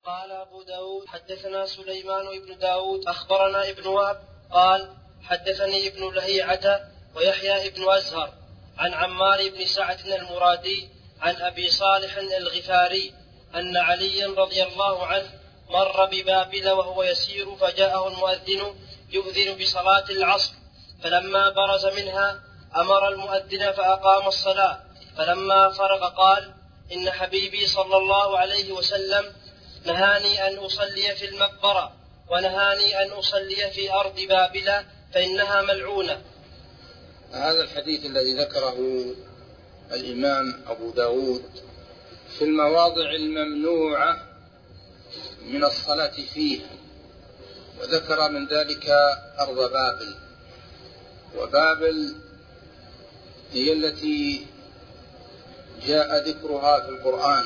قال أبو داود حدثنا سليمان بن داود أخبرنا ابن وهب قال حدثني ابن لهيعة ويحيى ابن أزهر عن عمار بن سعد المرادي عن أبي صالح الغفاري أن عليا رضي الله عنه مر ببابل وهو يسير فجاءه المؤذن يؤذن بصلاة العصر، فلما برز منها أمر المؤذن فأقام الصلاة، فلما فرغ قال: إن حبيبي صلى الله عليه وسلم نهاني أن أصلي في المقبرة ونهاني أن أصلي في أرض بابل فإنها ملعونة. هذا الحديث الذي ذكره الإمام أبو داود في المواضع الممنوعة من الصلاة فيه، وذكر من ذلك أرض بابل، وبابل هي التي جاء ذكرها في القرآن: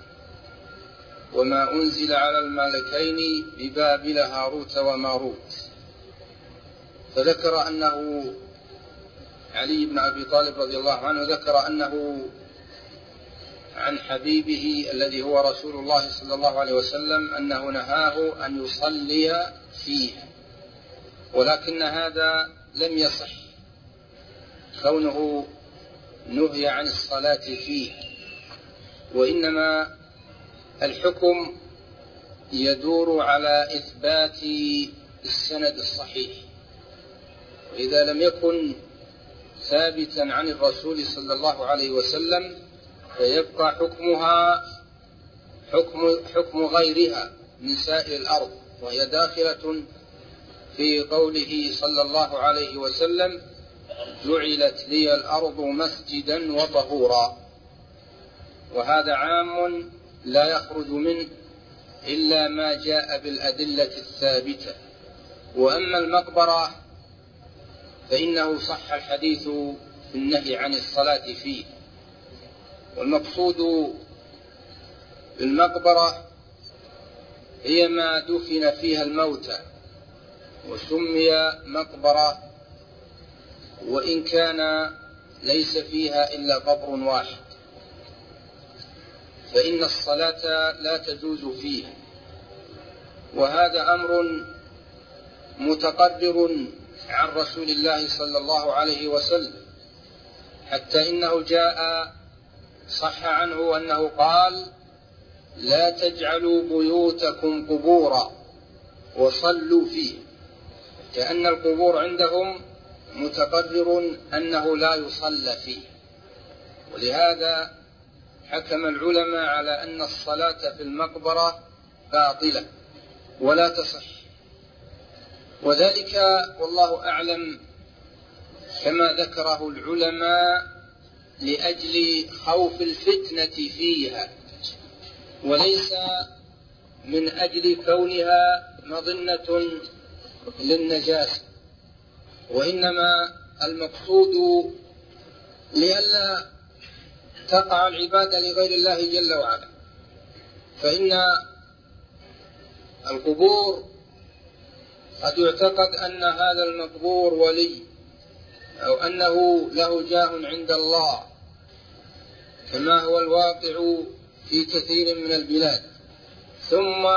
وما أنزل على الملكين ببابل هاروت وماروت. فذكر أنه علي بن أبي طالب رضي الله عنه ذكر أنه عن حبيبه الذي هو رسول الله صلى الله عليه وسلم أنه نهاه أن يصلي فيه، ولكن هذا لم يصح كونه نهي عن الصلاة فيه، وإنما الحكم يدور على إثبات السند الصحيح، وإذا لم يكن ثابتا عن الرسول صلى الله عليه وسلم فيبقى حكمها حكم غيرها من سائر الأرض، وهي داخلة في قوله صلى الله عليه وسلم: جعلت لي الأرض مسجدا وطهورا. وهذا عام لا يخرج منه إلا ما جاء بالأدلة الثابتة. وأما المقبرة فإنه صح الحديث في النهي عن الصلاة فيه، والمقصود بالمقبرة هي ما دفن فيها الموتى، وسمي مقبرة وإن كان ليس فيها إلا قبر واحد، فإن الصلاة لا تجوز فيه. وهذا أمر متقرر عن رسول الله صلى الله عليه وسلم، حتى إنه جاء صح عنه أنه قال: لا تجعلوا بيوتكم قبورا وصلوا فيه، كأن القبور عندهم متقرر أنه لا يصلى فيه. ولهذا حكم العلماء على أن الصلاة في المقبرة باطلة ولا تصح، وذلك والله أعلم كما ذكره العلماء لأجل خوف الفتنة فيها، وليس من أجل كونها مظنة للنجاسة، وإنما المقصود لئلا تقع العبادة لغير الله جل وعلا. فإن القبور قد يعتقد أن هذا المقبور ولي أو أنه له جاه عند الله، كما هو الواقع في كثير من البلاد، ثم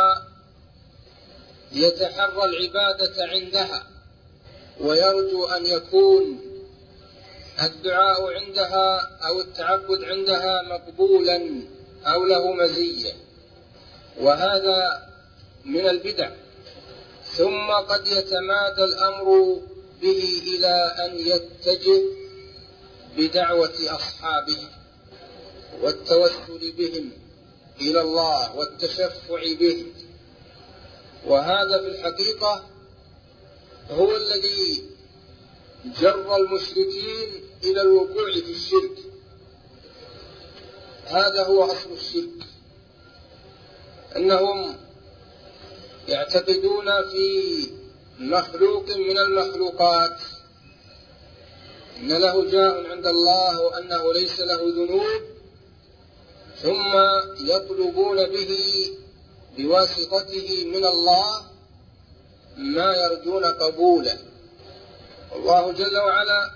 يتحرى العبادة عندها ويرجو أن يكون الدعاء عندها أو التعبد عندها مقبولا أو له مزية، وهذا من البدع. ثم قد يتمادى الأمر به إلى أن يتجه بدعوة أصحابه والتوسل بهم إلى الله والتشفع بهم، وهذا في الحقيقة هو الذي جر المشركين إلى الوقوع في الشرك. هذا هو أصل الشرك، أنهم يعتقدون في مخلوق من المخلوقات إن له جاه عند الله وأنه ليس له ذنوب، ثم يطلبون به بواسطته من الله ما يرجون قبوله. الله جل وعلا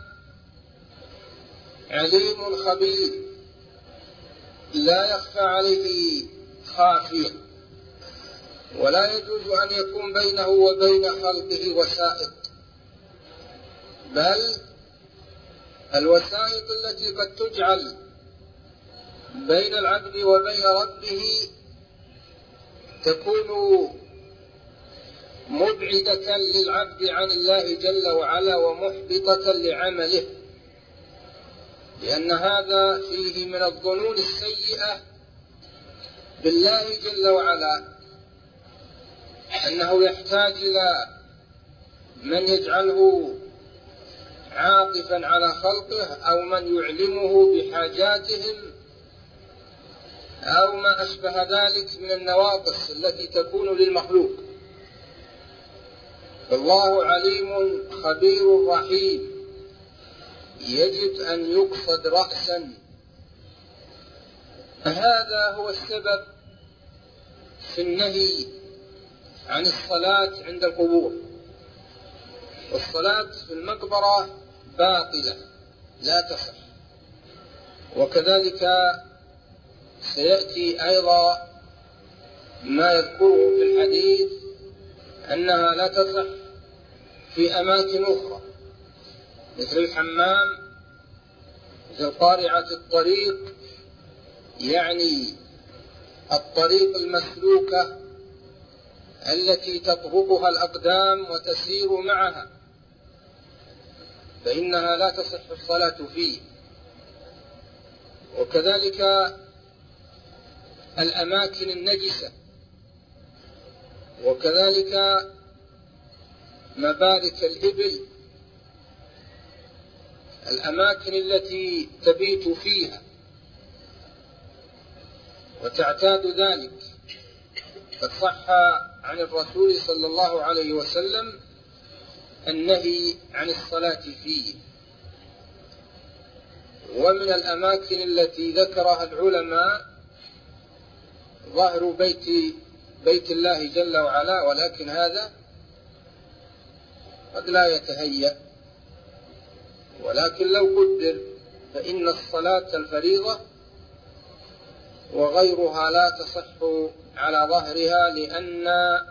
عليم خبير لا يخفى عليه خافية، ولا يجوز أن يكون بينه وبين خلقه وسائط، بل الوسائط التي قد تجعل بين العبد وبين ربه تكون مبعدة للعبد عن الله جل وعلا ومحبطة لعمله، لأن هذا فيه من الظنون السيئة بالله جل وعلا، أنه يحتاج إلى من يجعله عاطفا على خلقه أو من يعلمه بحاجاتهم أو ما أشبه ذلك من النواقص التي تكون للمخلوق. فالله عليم خبير رحيم، يجب أن يقصد رأسا. هذا هو السبب في النهي عن الصلاة عند القبور، والصلاة في المقبرة باطلة لا تصح، وكذلك سيأتي أيضا ما يذكره في الحديث أنها لا تصح في أماكن أخرى مثل الحمام، مثل قارعة الطريق، يعني الطريق المسلوكة التي تطرقها الأقدام وتسير معها، فإنها لا تصح الصلاة فيه. وكذلك الأماكن النجسة، وكذلك مبارك الإبل، الأماكن التي تبيت فيها وتعتاد ذلك، قد صح عن الرسول صلى الله عليه وسلم النهي عن الصلاة فيه. ومن الأماكن التي ذكرها العلماء ظهر بيت الله جل وعلا، ولكن هذا قد لا يتهيأ، ولكن لو قدر فإن الصلاة الفريضة وغيرها لا تصح على ظهرها، لأن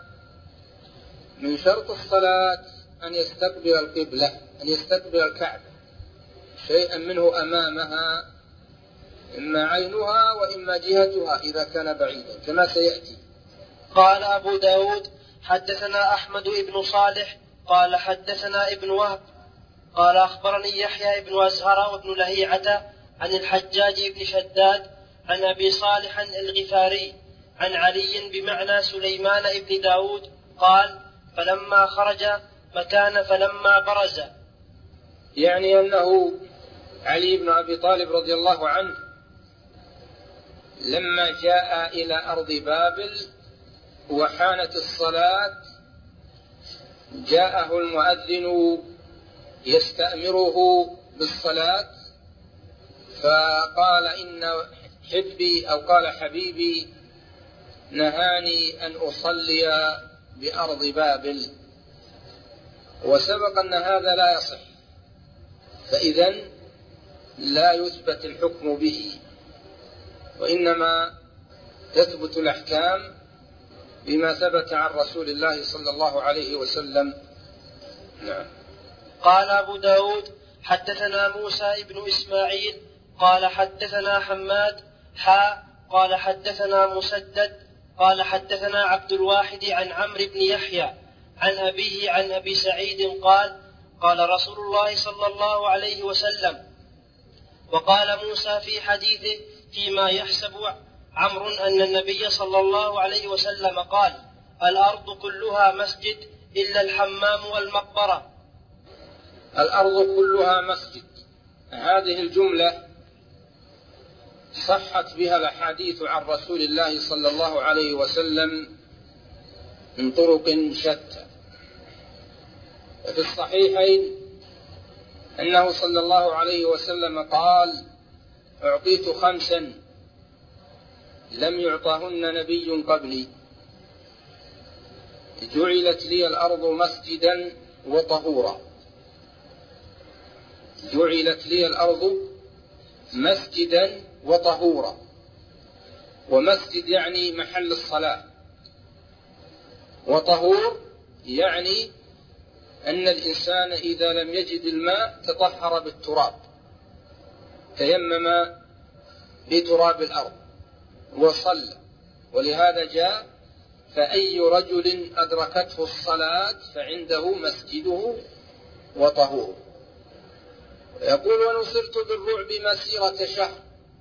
من شرط الصلاة أن يستقبل القبلة، أن يستقبل الكعبة، شيئا منه أمامها، إما عينها وإما جهتها إذا كان بعيدا كما سيأتي. قال أبو داود حدثنا أحمد بن صالح قال حدثنا ابن وهب قال أخبرني يحيى بن أزهر وابن لهيعة عن الحجاج بن شداد عن أبي صالح الغفاري عن علي بمعنى سليمان بن داود قال فلما خرج مكان فلما برز، يعني أنه علي بن أبي طالب رضي الله عنه لما جاء إلى أرض بابل وحانت الصلاة جاءه المؤذن يستأمره بالصلاة، فقال إن حبي أو قال حبيبي نهاني أن أصلي بأرض بابل، وسبق أن هذا لا يصح، فإذن لا يثبت الحكم به، وإنما تثبت الأحكام بما ثبت عن رسول الله صلى الله عليه وسلم. نعم. قال أبو داود حدثنا موسى بن إسماعيل قال حدثنا حماد قال حدثنا مسدد قال حدثنا عبد الواحد عن عمرو بن يحيى عن أبيه عن أبي سعيد قال قال رسول الله صلى الله عليه وسلم، وقال موسى في حديثه فيما يحسب عمرو أن النبي صلى الله عليه وسلم قال الأرض كلها مسجد إلا الحمام والمقبرة. الأرض كلها مسجد، هذه الجملة صحت بها الأحاديث عن رسول الله صلى الله عليه وسلم من طرق شتى. وفي الصحيحين أنه صلى الله عليه وسلم قال أعطيت 5 لم يعطهن نبي قبلي، جعلت لي الأرض مسجدا وطهورا. جعلت لي الأرض مسجدا وطهورا، ومسجد يعني محل الصلاة، وطهور يعني أن الإنسان إذا لم يجد الماء تطهر بالتراب، تيمم بتراب الأرض وصلى. ولهذا جاء: فأي رجل أدركته الصلاة فعنده مسجده وطهور. يقول: ونصرت بالرعب مسيرة شهر.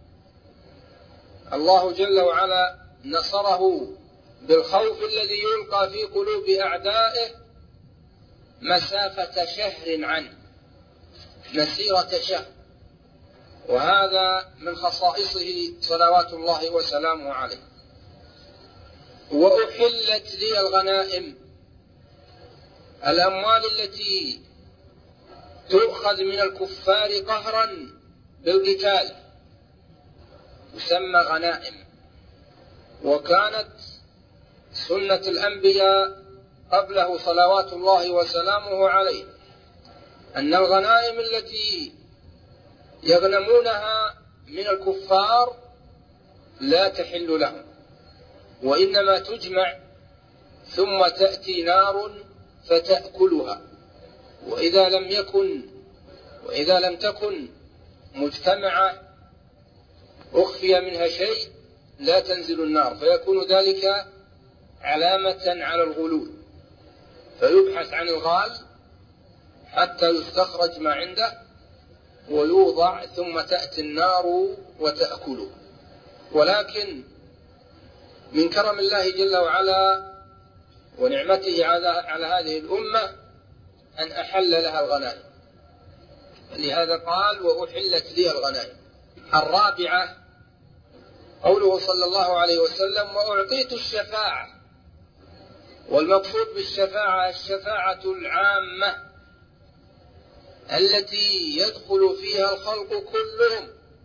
الله جل وعلا نصره بالخوف الذي يلقى في قلوب أعدائه مسافة شهر عنه، مسيرة شهر. وهذا من خصائصه صلوات الله وسلامه عليه. وأحلت لي الغنائم، الأموال التي تؤخذ من الكفار قهرا بالقتال تسمى غنائم. وكانت سنة الأنبياء قبله صلوات الله وسلامه عليه أن الغنائم التي يغنمونها من الكفار لا تحل لهم، وإنما تجمع ثم تأتي نار فتأكلها. وإذا لم تكن مجتمعة أخفي منها شيء لا تنزل النار، فيكون ذلك علامة على الغلول، فيبحث عن الغال حتى يستخرج ما عنده ويوضع، ثم تأتي النار وتأكله. ولكن من كرم الله جل وعلا ونعمته على هذه الأمة أن أحل لها الغنائم، لهذا قال: وأحلت لي الغنائم. الرابعة قوله صلى الله عليه وسلم: وأعطيت الشفاعة. والمقصود بالشفاعة الشفاعة العامة التي يدخل فيها الخلق كلهم،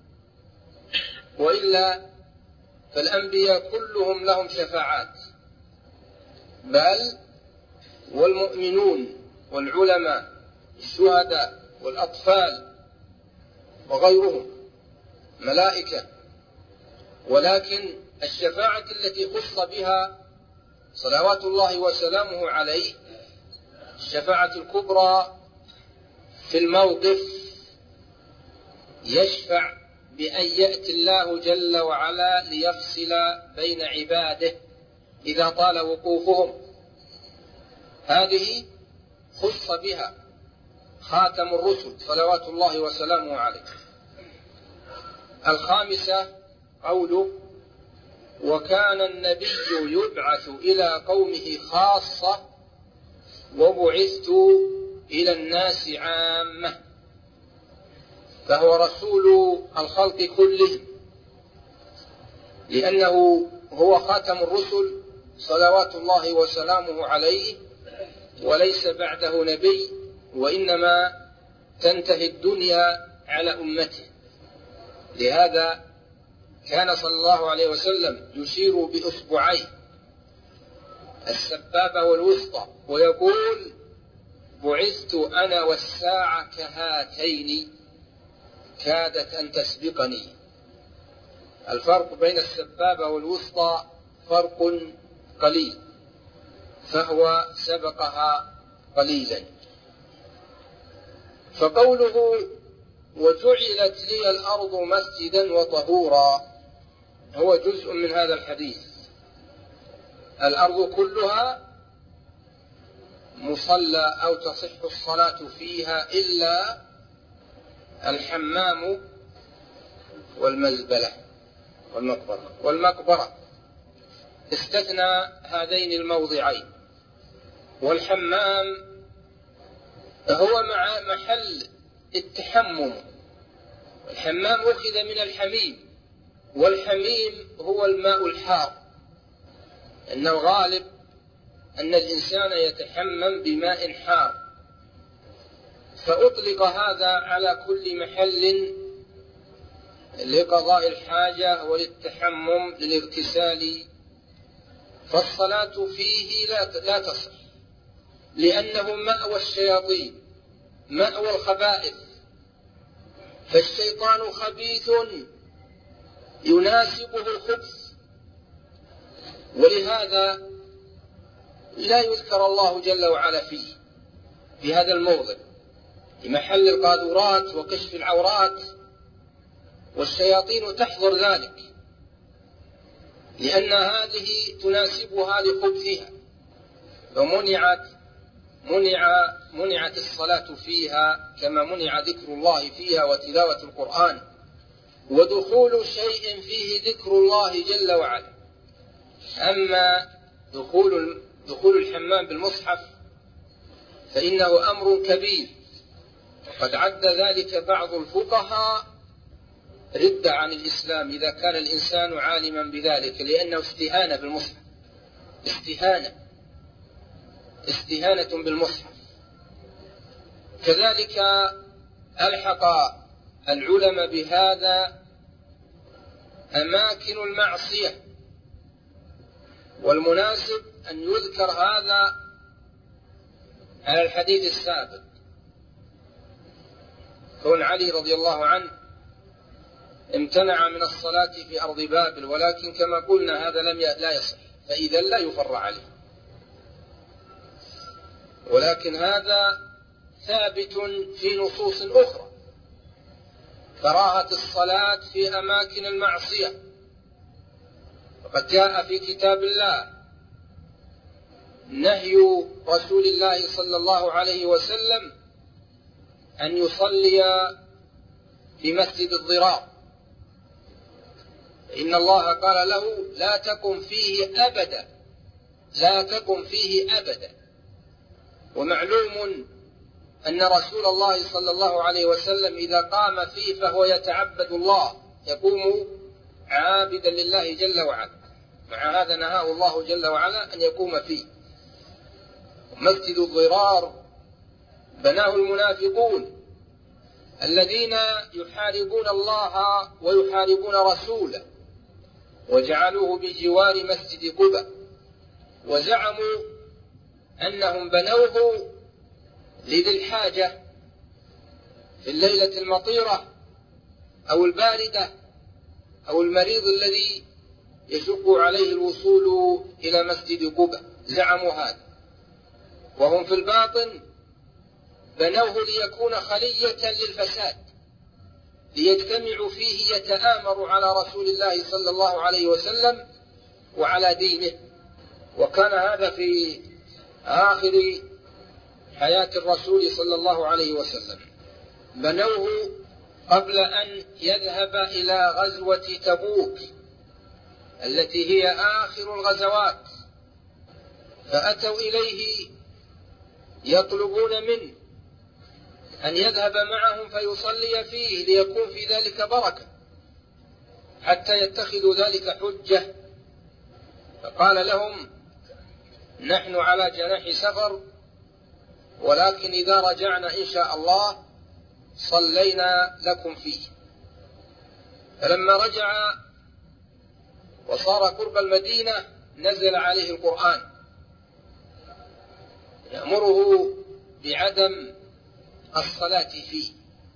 وإلا فالأنبياء كلهم لهم شفاعات، بل والمؤمنون والعلماء الشهداء والأطفال وغيرهم ملائكة. ولكن الشفاعة التي خص بها صلوات الله وسلامه عليه الشفاعة الكبرى في الموقف، يشفع بأن يأتي الله جل وعلا ليفصل بين عباده إذا طال وقوفهم. هذه خص بها خاتم الرسل صلوات الله وسلامه عليه. الخامسة قوله: وكان النبي يبعث إلى قومه خاصة وبعثت إلى الناس عامة، فهو رسول الخلق كلهم، لأنه هو خاتم الرسل صلوات الله وسلامه عليه، وليس بعده نبي، وإنما تنتهي الدنيا على أمته. لهذا كان صلى الله عليه وسلم يشير بإصبعيه السبابة والوسطى ويقول: بعثت أنا والساعة كهاتين كادت أن تسبقني. الفرق بين السبابة والوسطى فرق قليل، فهو سبقها قليلا. فقوله: وجعلت لي الأرض مسجدا وطهورا هو جزء من هذا الحديث. الأرض كلها مصلى أو تصح الصلاة فيها إلا الحمام والمزبلة والمقبرة استثنى هذين الموضعين. والحمام هو محل التحمم. الحمام أخذ من الحميم، والحميم هو الماء الحار، إن الغالب أن الإنسان يتحمم بماء حار، فأطلق هذا على كل محل لقضاء الحاجة وللتحمم للاغتسال. فالصلاة فيه لا تصح، لأنه مأوى الشياطين، مأوى الخبائث، فالشيطان خبيث يناسبه الخبث. ولهذا لا يذكر الله جل وعلا فيه في هذا الموضع، في محل القاذورات وكشف العورات، والشياطين تحضر ذلك لأن هذه تناسبها لخبثها، منعت الصلاة فيها كما منع ذكر الله فيها وتلاوة القرآن، ودخول شيء فيه ذكر الله جل وعلا. أما دخول الحمام بالمصحف فإنه أمر كبير، وقد عد ذلك بعض الفقهاء ردة عن الإسلام إذا كان الإنسان عالما بذلك، لأنه استهانة بالمصحف، استهانة بالمصحف. كذلك ألحق العلماء بهذا أماكن المعصية، والمناسب أن يذكر هذا على الحديث السابق، كون علي رضي الله عنه امتنع من الصلاة في أرض بابل، ولكن كما قلنا هذا لا يصح، فإذا لا يفر عليه، ولكن هذا ثابت في نصوص أخرى، كراهة الصلاة في أماكن المعصية، وقد جاء في كتاب الله نهي رسول الله صلى الله عليه وسلم أن يصلي في مسجد الضرار، إن الله قال له لا تقم فيه أبدا. ومعلوم أن رسول الله صلى الله عليه وسلم إذا قام فيه فهو يتعبد الله، يقوم عابدا لله جل وعلا، مع هذا نهاه الله جل وعلا أن يقوم فيه. مسجد الضرار بناه المنافقون الذين يحاربون الله ويحاربون رسوله، وجعلوه بجوار مسجد قباء، وزعموا أنهم بنوه لذي الحاجة في الليلة المطيرة أو الباردة أو المريض الذي يشق عليه الوصول إلى مسجد قباء، زعموا هذا، وهم في الباطن بنوه ليكون خلية للفساد، ليجتمعوا فيه يتآمروا على رسول الله صلى الله عليه وسلم وعلى دينه. وكان هذا في آخر حياة الرسول صلى الله عليه وسلم، بنوه قبل أن يذهب إلى غزوة تبوك التي هي آخر الغزوات، فأتوا إليه يطلبون منه أن يذهب معهم فيصلي فيه ليكون في ذلك بركة، حتى يتخذوا ذلك حجة. فقال لهم نحن على جناح سفر، ولكن إذا رجعنا إن شاء الله صلينا لكم فيه. فلما رجع وصار قرب المدينة نزل عليه القرآن يأمره بعدم الصلاة فيه،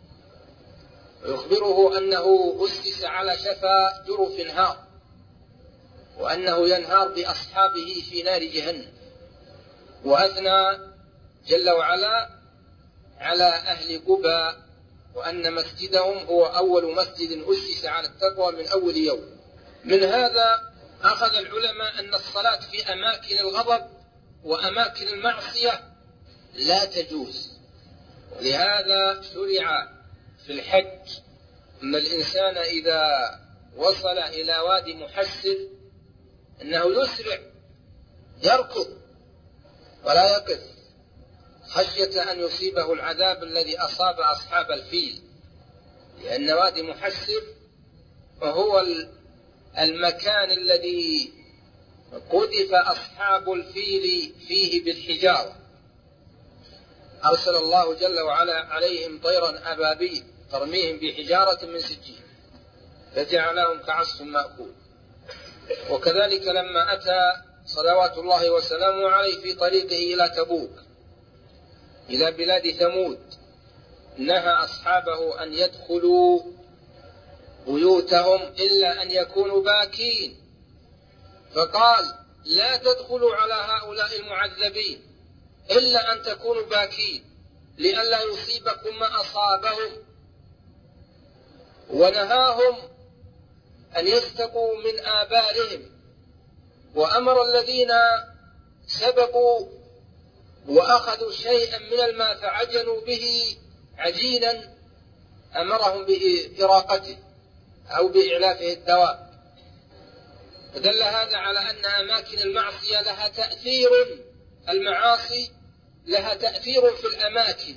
ويخبره أنه أسس على شفا جرف نهار، وأنه ينهار بأصحابه في نار جهنم. وأثنى جل وعلا على أهل قباء وأن مسجدهم هو أول مسجد أسس على التقوى من أول يوم. من هذا أخذ العلماء أن الصلاة في أماكن الغضب وأماكن المعصية لا تجوز، ولهذا شرع في الحج أن الإنسان إذا وصل إلى وادي محسر أنه يسرع يركض ولا يقف، خشية أن يصيبه العذاب الذي أصاب أصحاب الفيل، لأن وادي محسر وهو المكان الذي قذف أصحاب الفيل فيه بالحجارة، أرسل الله جل وعلا عليهم طيرا أبابيل ترميهم بحجارة من سجيل فجعلهم كعصف مأكول. وكذلك لما أتى صلوات الله وسلامه عليه في طريقه إلى تبوك إلى بلاد ثمود نهى أصحابه أن يدخلوا بيوتهم إلا أن يكونوا باكين، فقال لا تدخلوا على هؤلاء المعذبين إلا أن تكونوا باكين لئلا يصيبكم ما أصابهم، ونهاهم أن يستقوا من آبارهم، وأمر الذين سبقوا وأخذوا شيئا من الماء فعجنوا به عجينا أمرهم بإراقته أو بإعلافه الدواء. فدل هذا على أن أماكن المعصية لها تأثير، المعاصي لها تأثير في الأماكن،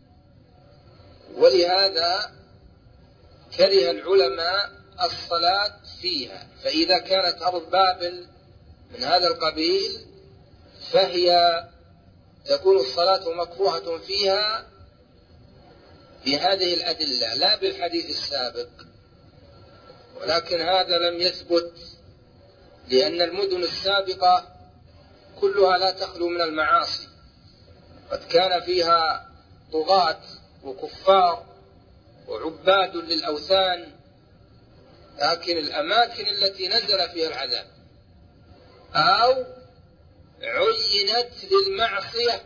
ولهذا كره العلماء الصلاة فيها. فإذا كانت أرض بابل من هذا القبيل فهي تكون الصلاة مكروهة فيها بهذه الأدلة لا بالحديث السابق، ولكن هذا لم يثبت لأن المدن السابقة كلها لا تخلو من المعاصي، قد كان فيها طغاة وكفار وعباد للأوثان، لكن الأماكن التي نزل فيها العذاب أو عينت للمعصية،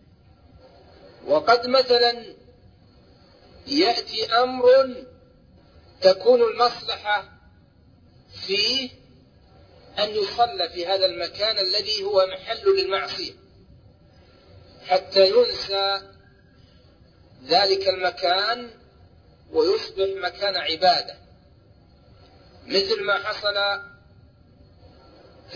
وقد مثلا يأتي أمر تكون المصلحة فيه أن يصلى في هذا المكان الذي هو محل للمعصية حتى ينسى ذلك المكان ويصبح مكان عبادة، مثل ما حصل في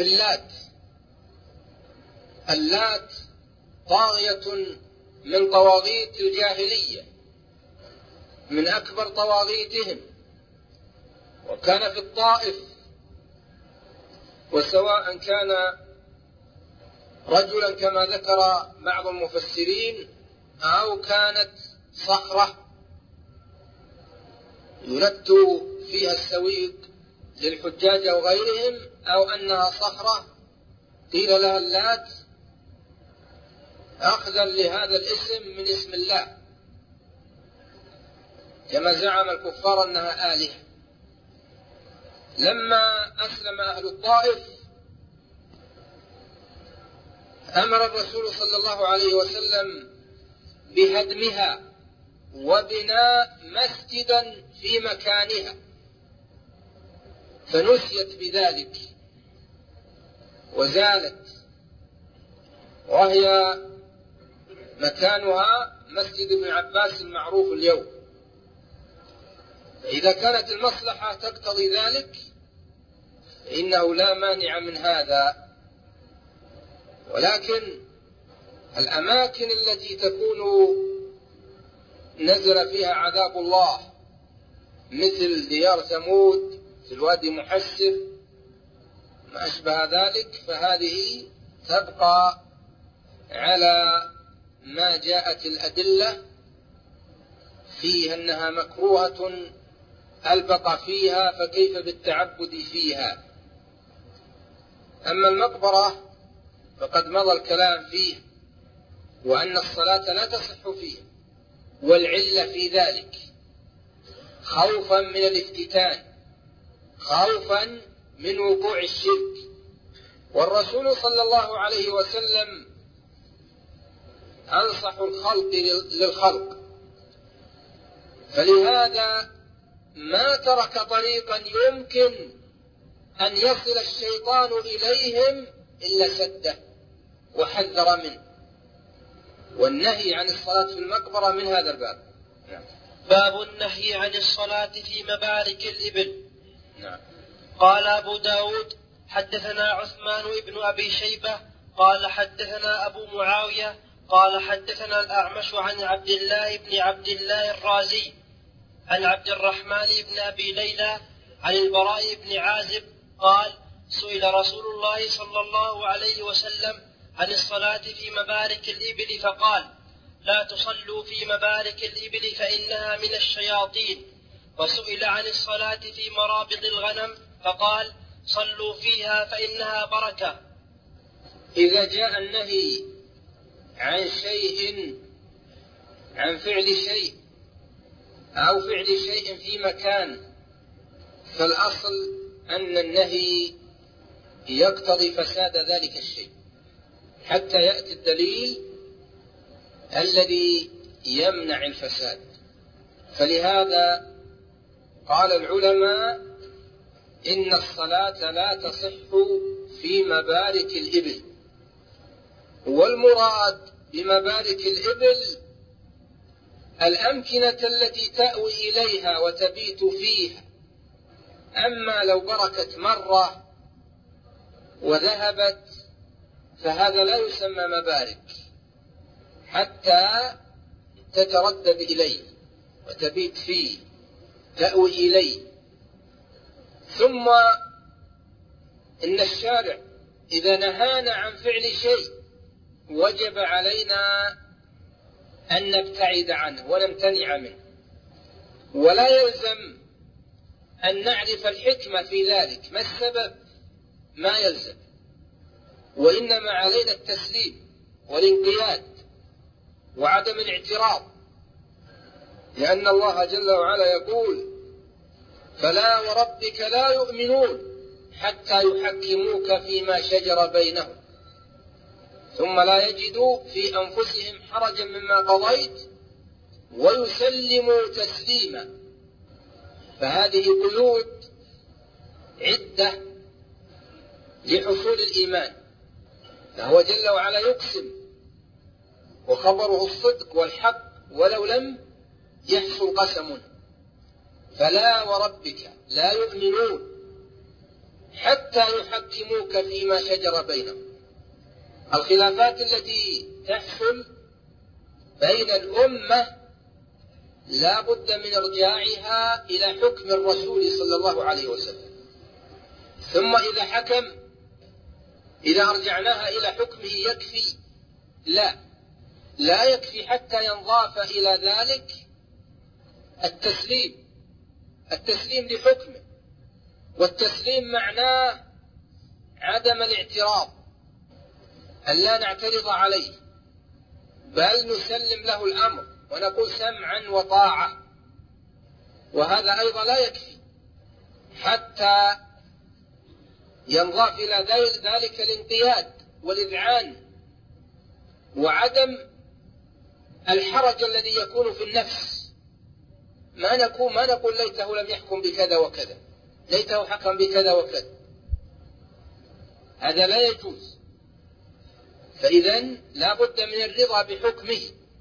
اللات طاغية من طواغيت الجاهلية، من أكبر طواغيتهم، وكان في الطائف، وسواء كان رجلا كما ذكر بعض المفسرين أو كانت صخرة يلت فيها السويق للحجاج أو غيرهم، أو أنها صخرة قيل لها اللات أخذا لهذا الاسم من اسم الله، كما زعم الكفار أنها آلهة. لما أسلم أهل الطائف أمر الرسول صلى الله عليه وسلم بهدمها وبناء مسجدا في مكانها، فنسيت بذلك وزالت، وهي مكانها مسجد ابن عباس المعروف اليوم. إذا كانت المصلحة تقتضي ذلك فإنه لا مانع من هذا، ولكن الأماكن التي تكون نزل فيها عذاب الله مثل ديار ثمود في الوادي محسر ما أشبه ذلك، فهذه تبقى على ما جاءت الأدلة فيها أنها مكروهة البقى فيها، فكيف بالتعبد فيها؟ أما المقبرة فقد مضى الكلام فيه، وأن الصلاة لا تصح فيه، والعلة في ذلك خوفا من الافتتان، خوفا من وقوع الشرك. والرسول صلى الله عليه وسلم أنصح الخلق للخلق، فلهذا ما ترك طريقا يمكن أن يصل الشيطان إليهم إلا سده وحذر منه، والنهي عن الصلاة في المقبرة من هذا الباب. نعم. باب النهي عن الصلاة في مبارك الإبل. نعم. قال أبو داود حدثنا عثمان بن أبي شيبة قال حدثنا أبو معاوية قال حدثنا الأعمش عن عبد الله الرازي عن عبد الرحمن بن أبي ليلى عن البراء بن عازب قال سئل رسول الله صلى الله عليه وسلم عن الصلاة في مبارك الإبل فقال لا تصلوا في مبارك الإبل فإنها من الشياطين. وسئل عن الصلاة في مرابض الغنم فقال صلوا فيها فإنها بركة. إذا جاء النهي عن شيء، عن فعل شيء أو فعل شيء في مكان، فالأصل أن النهي يقتضي فساد ذلك الشيء حتى يأتي الدليل الذي يمنع الفساد. فلهذا قال العلماء إن الصلاة لا تصح في مبارك الإبل، والمراد بمبارك الإبل الأمكنة التي تأوي إليها وتبيت فيها. أما لو بركت مرة وذهبت فهذا لا يسمى مبارك حتى تتردد إليه وتبيت فيه، تأوي إليه. ثم إن الشارع إذا نهانا عن فعل شيء وجب علينا أن نبتعد عنه ونمتنع منه، ولا يلزم أن نعرف الحكمة في ذلك، ما السبب ما يلزم، وإنما علينا التسليم والانقياد وعدم الاعتراض، لأن الله جل وعلا يقول: فلا وربك لا يؤمنون حتى يحكموك فيما شجر بينهم ثم لا يجدوا في أنفسهم حرجا مما قضيت ويسلموا تسليما. فهذه قيود عدة لحصول الإيمان. فهو جل وعلا يقسم وخبره الصدق والحق ولو لم يحصل قسم. فلا وربك لا يؤمنون حتى يحكموك فيما شجر بينهم. الخلافات التي تحصل بين الأمة لا بد من إرجاعها إلى حكم الرسول صلى الله عليه وسلم. ثم إذا حكم، إذا أرجعناها إلى حكمه يكفي؟ لا يكفي حتى ينضاف إلى ذلك التسليم لحكمه. والتسليم معناه عدم الاعتراض، أن لا نعترض عليه، بل نسلم له الأمر ونقول سمعا وطاعة. وهذا أيضا لا يكفي حتى ينضاف إلى ذلك الانقياد والإذعان وعدم الحرج الذي يكون في النفس. ما نقول ليته لم يحكم بكذا وكذا، ليته حكم بكذا وكذا، هذا لا يجوز. فإذن لا بد من الرضا بحكمه،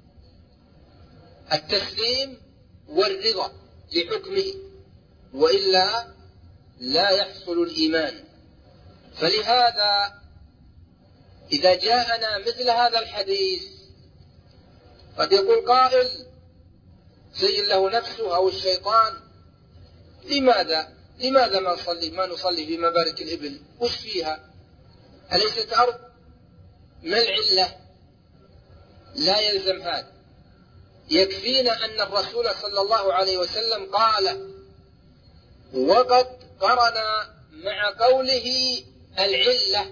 التسليم والرضا لحكمه، وإلا لا يحصل الإيمان. فلهذا إذا جاءنا مثل هذا الحديث قد يقول قائل زين له نفسه أو الشيطان: لماذا ما نصلي في مبارك الإبل؟ وش فيها؟ أليست أرض؟ ما العلة؟ لا يلزم هذا. يكفينا أن الرسول صلى الله عليه وسلم قال، وقد قرن مع قوله العلة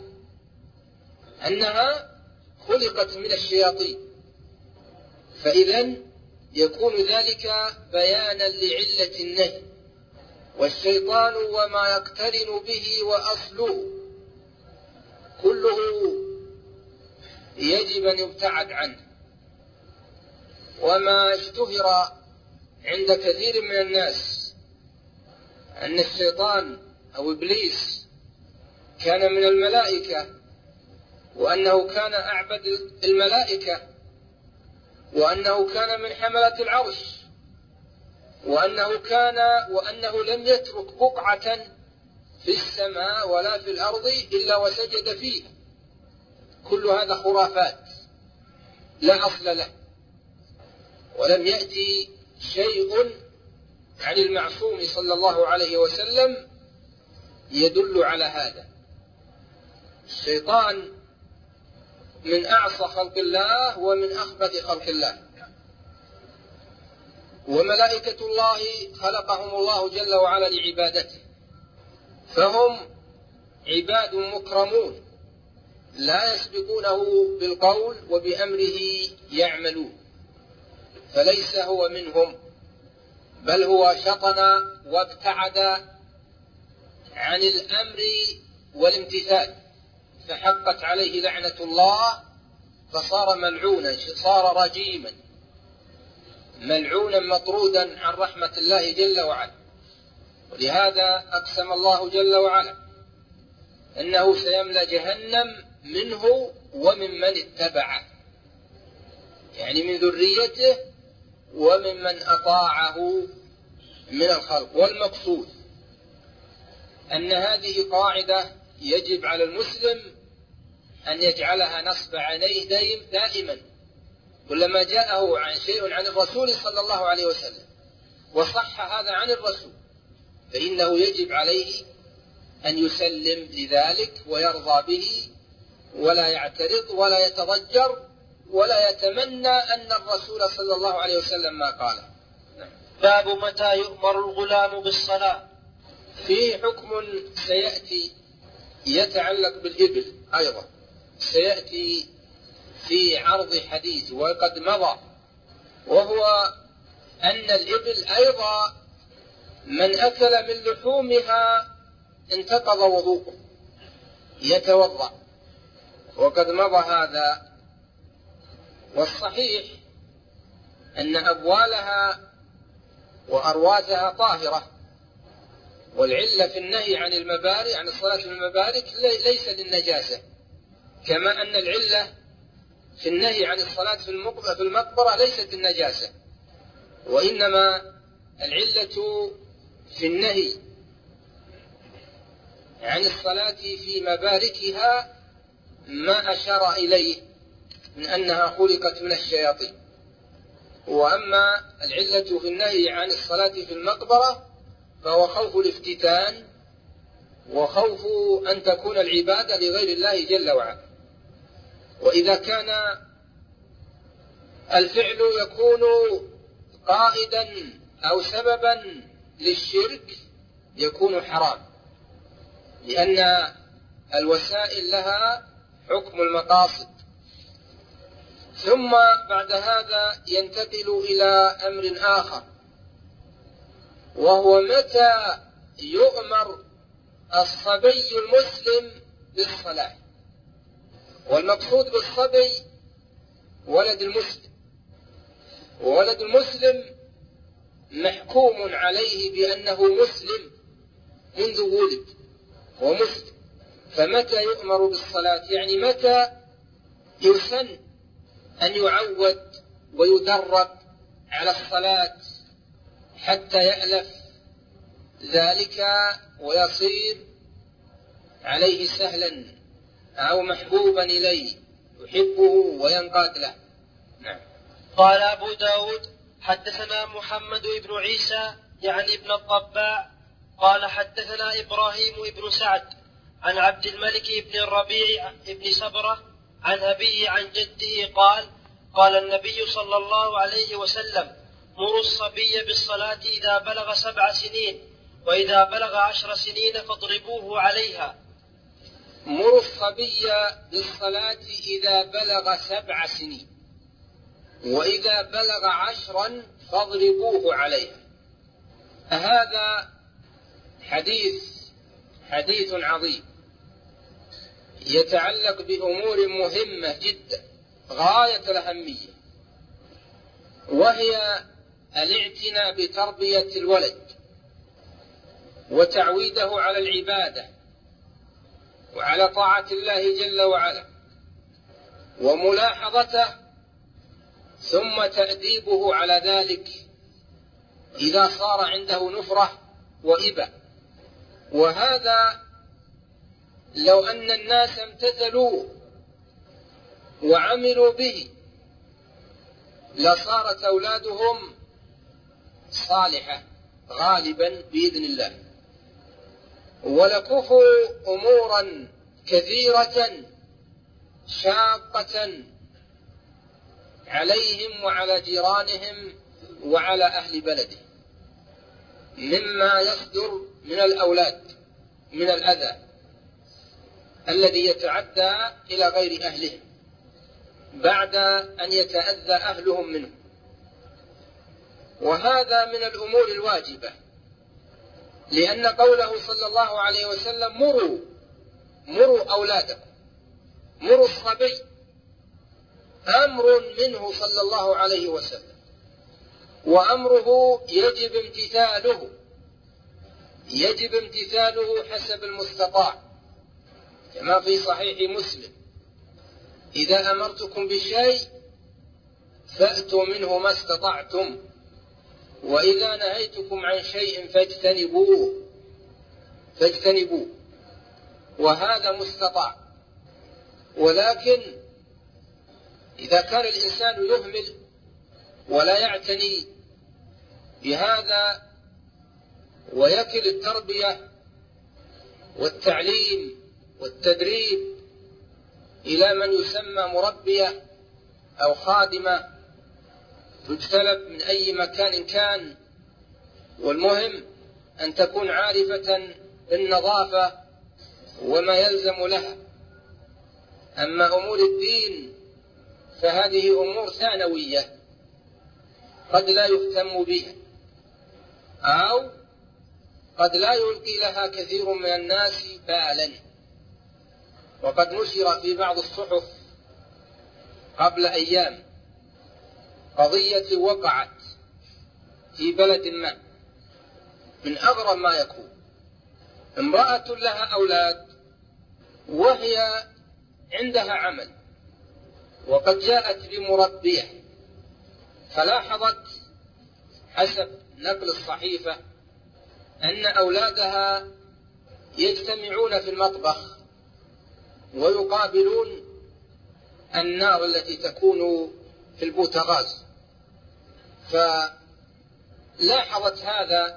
أنها خلقت من الشياطين، فإذن يكون ذلك بيانا لعلة النهي. والشيطان وما يقترن به وأصله كله يجب أن يبتعد عنه. وما اشتهر عند كثير من الناس أن الشيطان أو إبليس كان من الملائكة، وأنه كان أعبد الملائكة، وأنه كان من حملة العرش، وأنه لم يترك بقعة في السماء ولا في الأرض إلا وسجد فيها. كل هذا خرافات لا أصل له، ولم يأتي شيء عن المعصوم صلى الله عليه وسلم يدل على هذا. الشيطان من أعصى خلق الله ومن أخبث خلق الله. وملائكة الله خلقهم الله جل وعلا لعبادته، فهم عباد مكرمون لا يسبقونه بالقول وبأمره يعملون، فليس هو منهم، بل هو شطن وابتعد عن الأمر والامتثال، فحقت عليه لعنة الله فصار ملعونا، صار رجيما ملعونا مطرودا عن رحمة الله جل وعلا. ولهذا أقسم الله جل وعلا أنه سيملأ جهنم منه وممن اتبعه، يعني من ذريته وممن أطاعه من الخلق. والمقصود أن هذه قاعدة يجب على المسلم أن يجعلها نصب عينيه دائما، كلما جاءه عن شيء عن الرسول صلى الله عليه وسلم وصح هذا عن الرسول فإنه يجب عليه أن يسلم لذلك ويرضى به، ولا يعترض ولا يتضجر ولا يتمنى أن الرسول صلى الله عليه وسلم ما قاله. باب متى يؤمر الغلام بالصلاة. فيه حكم سيأتي يتعلق بالإبل أيضا، سيأتي في عرض حديث وقد مضى، وهو أن الإبل أيضا من أكل من لحومها انتقض وضوءه يتوضأ، وقد مضى هذا. والصحيح أن أبوالها وأرواثها طاهرة، والعلة في النهي عن المبارك، عن الصلاة في المبارك، ليس للنجاسة، كما أن العلة في النهي عن الصلاة في المقبرة ليست النجاسة، وإنما العلة في النهي عن الصلاة في مباركها ما أشار إليه من أنها خلقت من الشياطين. وأما العلة في النهي عن الصلاة في المقبرة فهو خوف الافتتان وخوف أن تكون العبادة لغير الله جل وعلا. وإذا كان الفعل يكون قائدا أو سببا للشرك يكون حرام، لأن الوسائل لها حكم المقاصد. ثم بعد هذا ينتقل إلى أمر آخر، وهو متى يؤمر الصبي المسلم بالصلاة. والمقصود بالصبي ولد المسلم، وولد المسلم محكوم عليه بأنه مسلم منذ ولد ومسلم. فمتى يؤمر بالصلاة يعني متى يسن أن يعود ويدرب على الصلاة حتى يألف ذلك ويصير عليه سهلا أو محبوبا إليه يحبه وينقاد له. نعم. قال أبو داود حدثنا محمد بن عيسى يعني ابن الطباع قال حدثنا إبراهيم بن سعد عن عبد الملك بن الربيع بن سبرة عن أبيه عن جده قال قال النبي صلى الله عليه وسلم مروا الصبي بالصلاة إذا بلغ 7 سنين وإذا بلغ 10 سنين فاضربوه عليها. مروا الصبي بالصلاة إذا بلغ 7 سنين وإذا بلغ 10 فاضربوه عليها. هذا حديث عظيم يتعلق بأمور مهمة جدا غاية الأهمية، وهي الاعتناء بتربية الولد وتعويده على العبادة وعلى طاعة الله جل وعلا وملاحظته، ثم تأديبه على ذلك إذا صار عنده نفرة وإبة. وهذا لو أن الناس امتثلوا وعملوا به لصارت أولادهم صالحة غالبا بإذن الله، ولكفوا أمورا كثيرة شاقة عليهم وعلى جيرانهم وعلى أهل بلده مما يصدر من الأولاد من الأذى الذي يتعدى إلى غير أهله بعد أن يتأذى أهلهم منه. وهذا من الأمور الواجبة، لأن قوله صلى الله عليه وسلم مروا مروا أولادكم، مروا الصبي، أمر منه صلى الله عليه وسلم، وأمره يجب امتثاله حسب المستطاع، كما في صحيح مسلم: إذا أمرتكم بشيء فأتوا منه ما استطعتم، وإذا نهيتكم عن شيء فاجتنبوه، وهذا مستطاع. ولكن إذا كان الإنسان يهمل ولا يعتني بهذا ويكل التربية والتعليم والتدريب إلى من يسمى مربية أو خادمة تجتلب من أي مكان كان، والمهم أن تكون عارفة بالنظافة وما يلزم لها. أما أمور الدين فهذه أمور ثانوية قد لا يهتم بها، أو قد لا يلقي لها كثير من الناس بالا. وقد نشر في بعض الصحف قبل أيام قضية وقعت في بلد ما من أغرب ما يكون: امرأة لها أولاد وهي عندها عمل، وقد جاءت بمربية، فلاحظت حسب نقل الصحيفة أن أولادها يجتمعون في المطبخ ويقابلون النار التي تكون في البوتاغاز. فلاحظت هذا،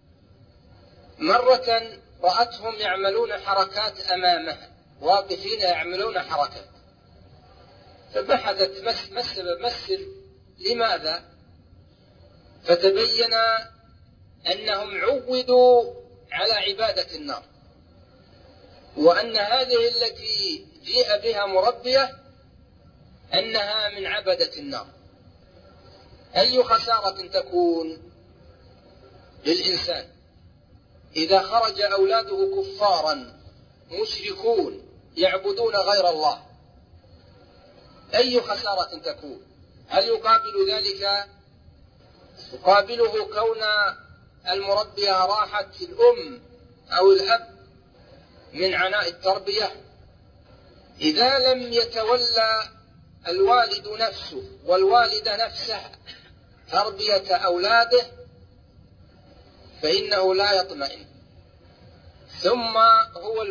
مرة رأتهم يعملون حركات أمامها، واقفين يعملون حركات، فبحثت ما السبب، ما السر، لماذا؟ فتبين أنهم عودوا على عبادة النار، وأن هذه التي جيء بها مربية أنها من عبدة النار. أي خسارة تكون للإنسان إذا خرج أولاده كفارا مشركون يعبدون غير الله؟ أي خسارة تكون؟ هل يقابل ذلك؟ يقابله كون المربية راحت الأم أو الأب من عناء التربية. إذا لم يتولى الوالد نفسه والوالدة نفسها تربية أولاده فإنه لا يطمئن، ثم هو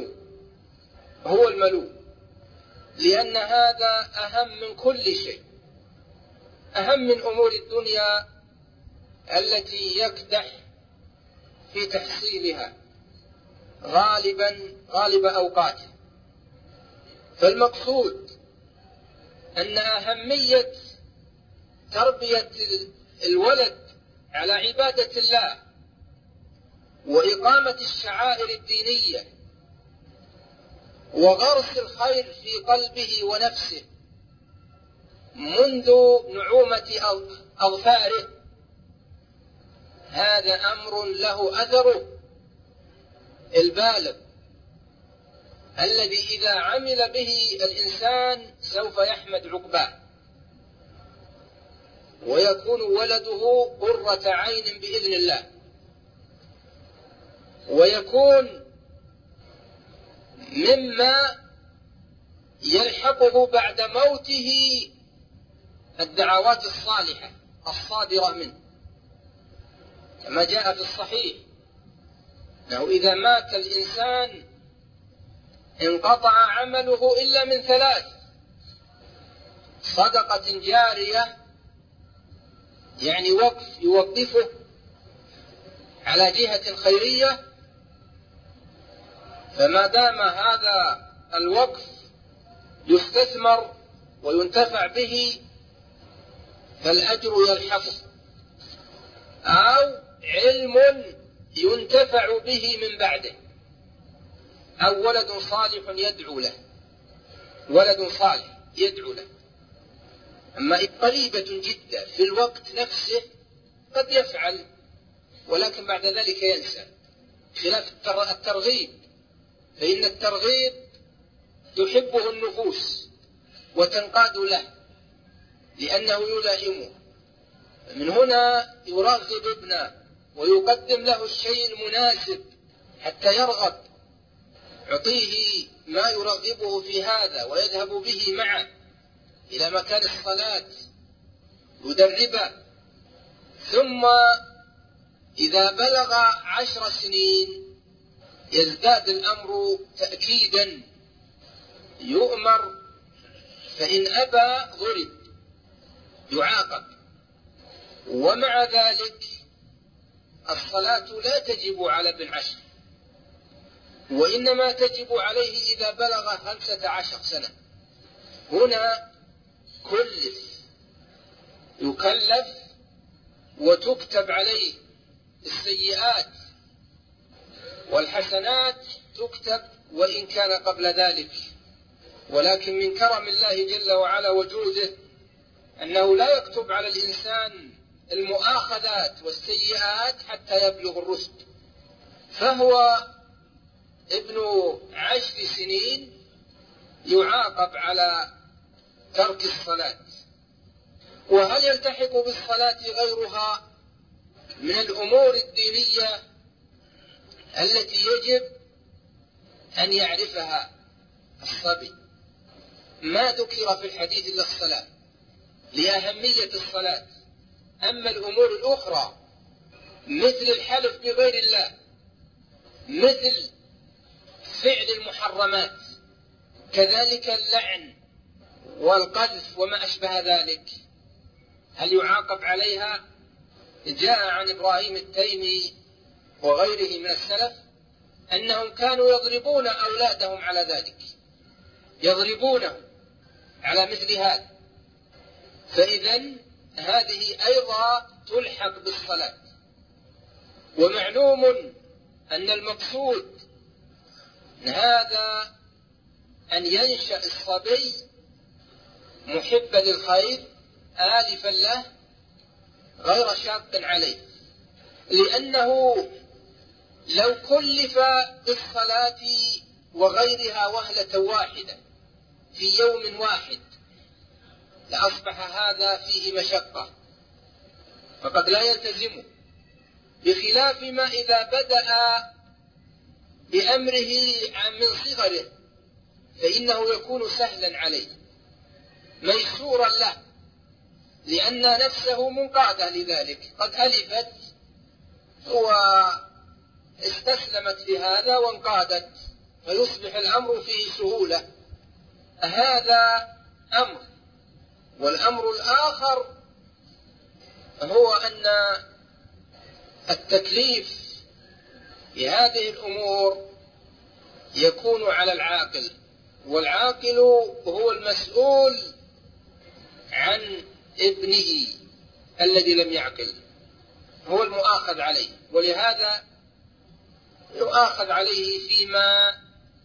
الملوم، لأن هذا أهم من كل شيء، أهم من أمور الدنيا التي يكدح في تحصيلها غالب أوقاته. فالمقصود أن أهمية تربية الولد على عبادة الله وإقامة الشعائر الدينية وغرس الخير في قلبه ونفسه منذ نعومة أظفاره، هذا أمر له أثره البالغ الذي إذا عمل به الإنسان سوف يحمد عقباه، ويكون ولده قرة عين بإذن الله، ويكون مما يلحقه بعد موته الدعوات الصالحة الصادرة منه، كما جاء في الصحيح أنه إذا مات الإنسان انقطع عمله إلا من 3: صدقة جارية، يعني وقف يوقفه على جهة خيرية، فما دام هذا الوقف يستثمر وينتفع به فالأجر يلحقه، أو علم ينتفع به من بعده، أو ولد صالح يدعو له. أما قريبة جدا في الوقت نفسه قد يفعل ولكن بعد ذلك ينسى، خلاف الترغيب فإن الترغيب تحبه النفوس وتنقاد له لأنه يلائمه. من هنا يرغب ابنه ويقدم له الشيء المناسب حتى يرغب، يعطيه ما يرغبه في هذا ويذهب به معه إلى مكان الصلاة يدربه. ثم إذا بلغ 10 سنين يزداد الأمر تأكيدا، يؤمر، فإن أبى ضرب يعاقب. ومع ذلك الصلاة لا تجب على ابن 10، وإنما تجب عليه إذا بلغ 15 سنة. هنا يكلف وتكتب عليه السيئات، والحسنات تكتب وإن كان قبل ذلك. ولكن من كرم الله جل وعلا وجوده أنه لا يكتب على الإنسان المؤاخذات والسيئات حتى يبلغ الرشد. فهو ابن 10 سنين يعاقب على ترك الصلاة. وهل يلتحق بالصلاة غيرها من الأمور الدينية التي يجب أن يعرفها الصبي؟ ما ذكر في الحديث إلا الصلاة لأهمية الصلاة. أما الأمور الأخرى مثل الحلف بغير الله، مثل فعل المحرمات، كذلك اللعن والقذف وما أشبه ذلك، هل يعاقب عليها؟ جاء عن إبراهيم التيمي وغيره من السلف أنهم كانوا يضربون أولادهم على ذلك، يضربونهم على مثل هذا. فإذن هذه أيضا تلحق بالصلاة. ومعلوم أن المقصود هذا أن ينشأ الصبي محبا للخير آلفا له غير شاق عليه، لأنه لو كلف بالصلاة وغيرها وهلة واحدة في يوم واحد لأصبح هذا فيه مشقة، فقد لا يلتزم، بخلاف ما إذا بدأ بأمره من صغره فإنه يكون سهلا عليه ميسورا له، لأن نفسه منقادة لذلك، قد ألفت واستسلمت لهذا وانقادت، فيصبح الأمر فيه سهولة. هذا أمر. والأمر الآخر هو أن التكليف بهذه الأمور يكون على العاقل، والعاقل هو المسؤول عن ابنه الذي لم يعقل، هو المؤاخذ عليه، ولهذا يؤاخذ عليه فيما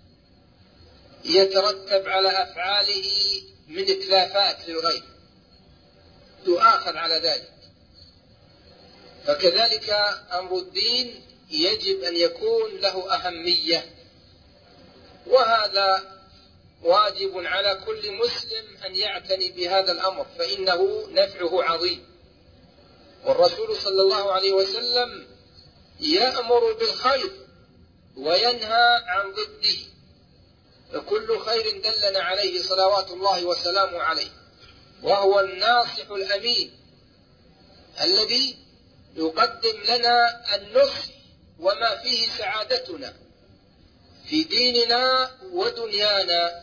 يترتب على أفعاله من إتلافات للغير، يؤاخذ على ذلك. فكذلك أمر الدين يجب أن يكون له أهمية، وهذا واجب على كل مسلم أن يعتني بهذا الأمر، فإنه نفعه عظيم. والرسول صلى الله عليه وسلم يأمر بالخير وينهى عن ضده، فكل خير دلنا عليه صلوات الله وسلامه عليه، وهو الناصح الأمين الذي يقدم لنا النصح وما فيه سعادتنا في ديننا ودنيانا.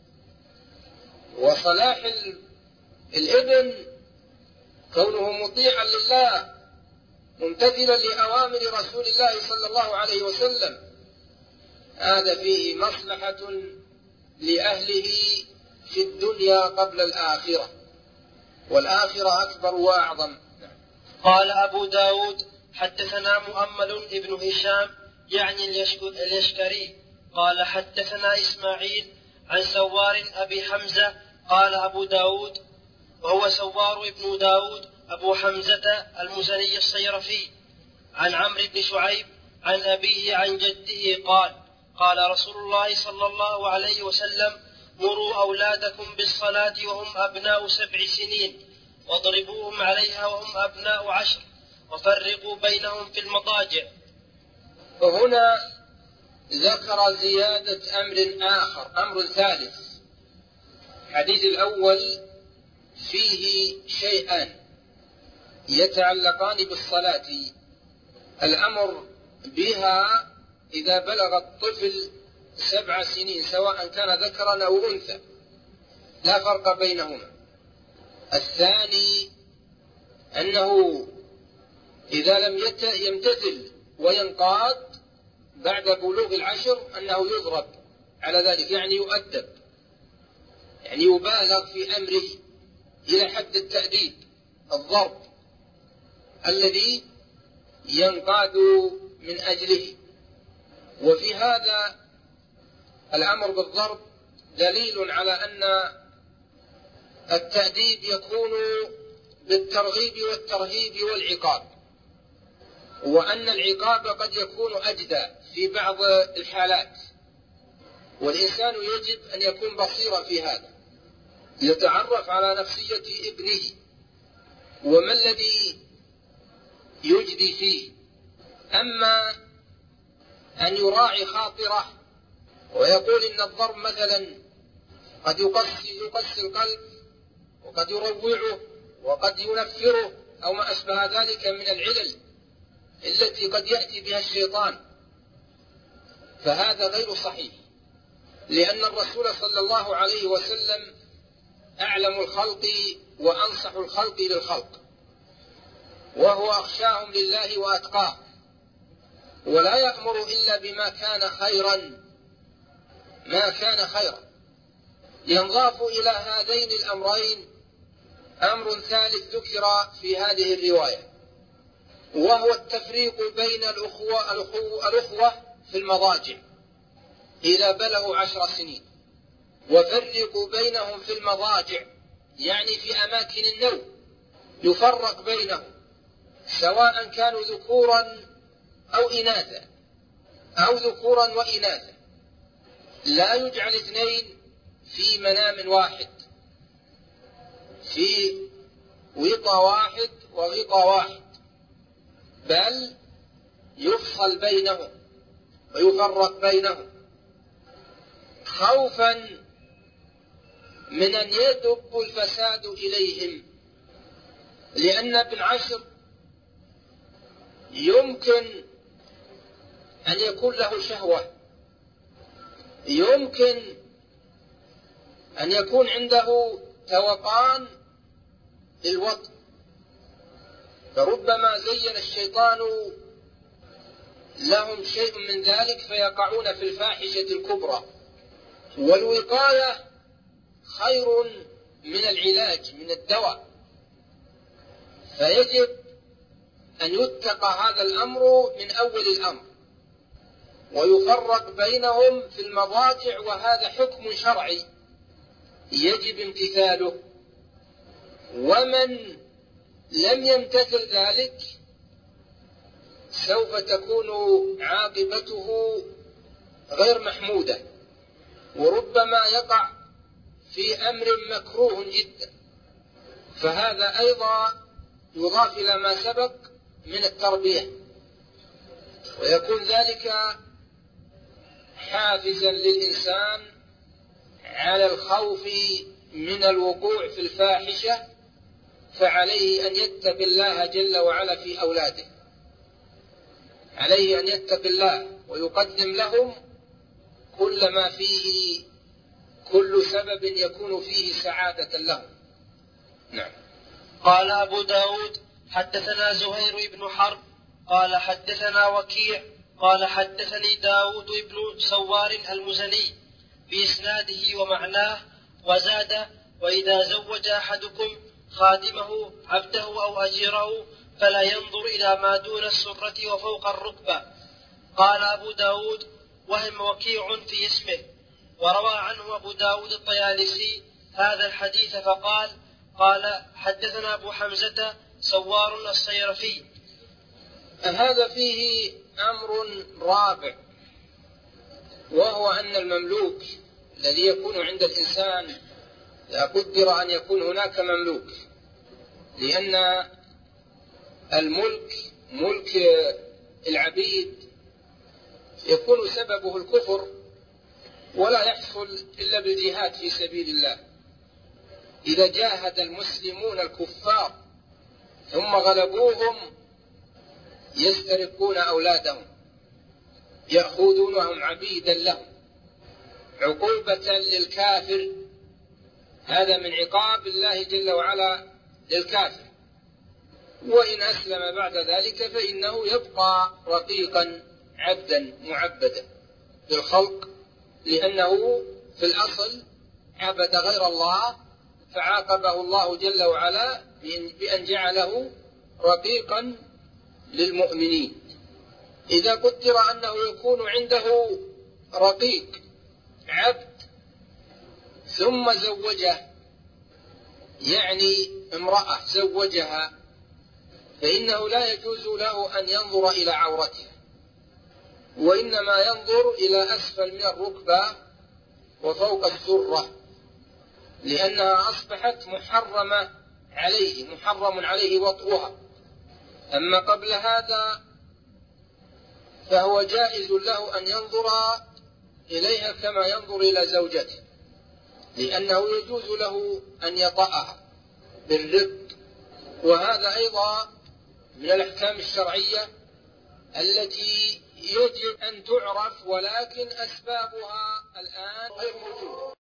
وصلاح الابن كونه مطيعا لله ممتثلا لأوامر رسول الله صلى الله عليه وسلم، هذا فيه مصلحة لأهله في الدنيا قبل الآخرة، والآخرة أكبر وأعظم. قال أبو داود حدثنا مؤمل ابن هشام يعني اليشكري قال حدثنا إسماعيل عن سوار أبي حمزة قال أبو داود، وهو سوار ابن داود أبو حمزة المزني الصيرفي، عن عمرو بن شعيب عن أبيه عن جده قال قال رسول الله صلى الله عليه وسلم: مروا أولادكم بالصلاة وهم أبناء 7 سنين واضربوهم عليها وهم أبناء 10 وفرقوا بينهم في المضاجع. وهنا ذكر زيادة أمر آخر، أمر ثالث. الحديث الأول فيه شيئان يتعلقان بالصلاة: الأمر بها إذا بلغ الطفل 7 سنين سواء كان ذكرا أو أنثى، لا فرق بينهما. الثاني أنه إذا لم يمتثل وينقاد بعد بلوغ 10 أنه يضرب على ذلك، يعني يؤدب، يعني يبالغ في أمره إلى حد التأديب، الضرب الذي ينقاد من أجله. وفي هذا الأمر بالضرب دليل على أن التأديب يكون بالترغيب والترهيب والعقاب، وأن العقاب قد يكون أجدى في بعض الحالات، والإنسان يجب أن يكون بصيرا في هذا، يتعرف على نفسية ابنه وما الذي يجدي فيه. أما أن يراعي خاطره ويقول إن الضرب مثلا قد يقسي القلب وقد يروعه وقد ينفره أو ما أشبه ذلك من العلل التي قد يأتي بها الشيطان، فهذا غير صحيح، لأن الرسول صلى الله عليه وسلم أعلم الخلق وأنصح الخلق للخلق، وهو أخشاهم لله وأتقاهم، ولا يأمر إلا بما كان خيرا، ما كان خيرا. ينضاف إلى هذين الأمرين أمر ثالث ذكر في هذه الرواية، وهو التفريق بين الأخوة في المضاجع إذا بلغوا 10 سنين. وفرقوا بينهم في المضاجع يعني في أماكن النوم، يفرق بينهم سواء كانوا ذكورا أو إناثا أو ذكورا وإناثا، لا يجعل 2 في منام واحد، في وطى واحد وغطى واحد، بل يفصل بينهم ويفرق بينهم خوفا من أن يدب الفساد إليهم، لأن ابن 10 يمكن أن يكون له شهوة، يمكن أن يكون عنده توقان للوطن، فربما زين الشيطان لهم شيء من ذلك فيقعون في الفاحشة الكبرى. والوقاية خير من العلاج، من الدواء، فيجب أن يتقى هذا الأمر من أول الأمر ويفرق بينهم في المضاجع، وهذا حكم شرعي يجب امتثاله. ومن لم يمتثل ذلك سوف تكون عاقبته غير محمودة، وربما يقع في أمر مكروه جدا، فهذا أيضا يضاف إلى ما سبق من التربية، ويكون ذلك حافزا للإنسان على الخوف من الوقوع في الفاحشة، فعليه أن يتقي الله جل وعلا في أولاده، عليه أن يتقي الله ويقدم لهم كل ما فيه، كل سبب يكون فيه سعادة لهم. نعم. قال أبو داود: حدثنا زهير بن حرب قال حدثنا وكيع قال حدثني داود بن سوار المزني بإسناده ومعناه، وزاد: وإذا زوج أحدكم خادمه عبده أو أجيره فلا ينظر إلى ما دون السرة وفوق الركبة. قال أبو داود: وهم وكيع في اسمه. وروى عنه أبو داود الطيالسي هذا الحديث فقال: قال حدثنا أبو حمزة سوار الصيرفي. هذا فيه أمر رابع، وهو أن المملوك الذي يكون عند الإنسان لا قدر أن يكون هناك مملوك، لأن الملك ملك العبيد يكون سببه الكفر، ولا يحصل إلا بالجهاد في سبيل الله. إذا جاهد المسلمون الكفار ثم غلبوهم يسترقون أولادهم، يأخذونهم عبيدا لهم عقوبة للكافر. هذا من عقاب الله جل وعلا للكافر. وإن أسلم بعد ذلك فإنه يبقى رقيقا عبدا معبدا بالخلق، لأنه في الأصل عبد غير الله، فعاقبه الله جل وعلا بأن جعله رقيقا للمؤمنين. إذا قدر أنه يكون عنده رقيق عبد ثم زوجه، يعني امرأة زوجها، فإنه لا يجوز له أن ينظر إلى عورتها، وإنما ينظر إلى أسفل من الركبة وفوق السرة، لأنها أصبحت محرمة عليه، محرم عليه وطئها. أما قبل هذا فهو جائز له أن ينظر إليها كما ينظر إلى زوجته، لأنه يجوز له أن يطأها بالرق. وهذا أيضا من الأحكام الشرعية التي يجب أن تعرف، ولكن أسبابها الآن غير موجودة.